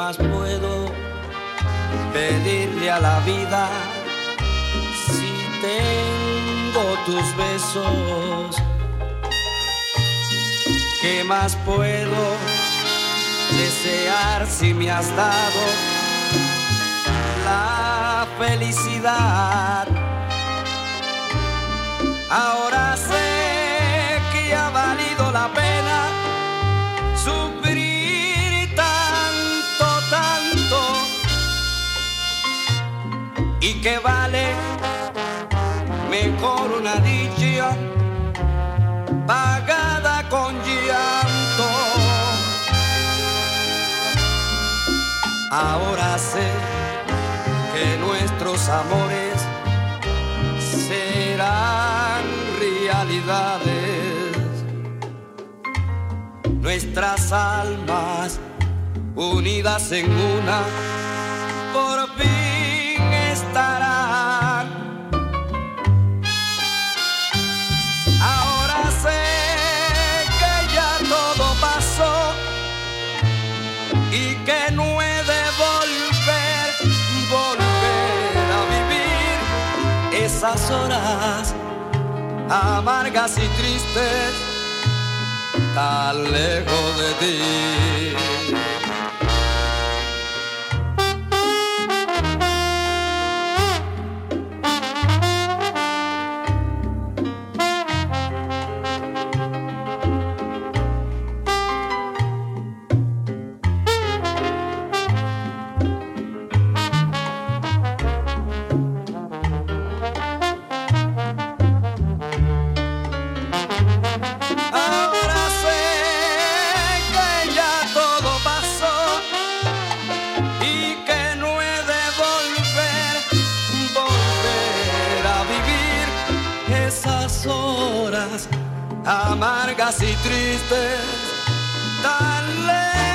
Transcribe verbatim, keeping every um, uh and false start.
más puedo pedirle a la vida si tengo tus besos? ¿Qué más puedo desear si me has dado la felicidad? Ahora sé que ha valido la pena sufrir tanto, tanto, y que vale mejor una dicha pagada con llanto. Ahora sé que nuestros amores serán realidades, nuestras almas unidas en una por fin estarán. Ahora sé que ya todo pasó y que no he de volver, volver a vivir esas horas amargas y tristes tan lejos de ti. Amargas y tristes, tan lejos.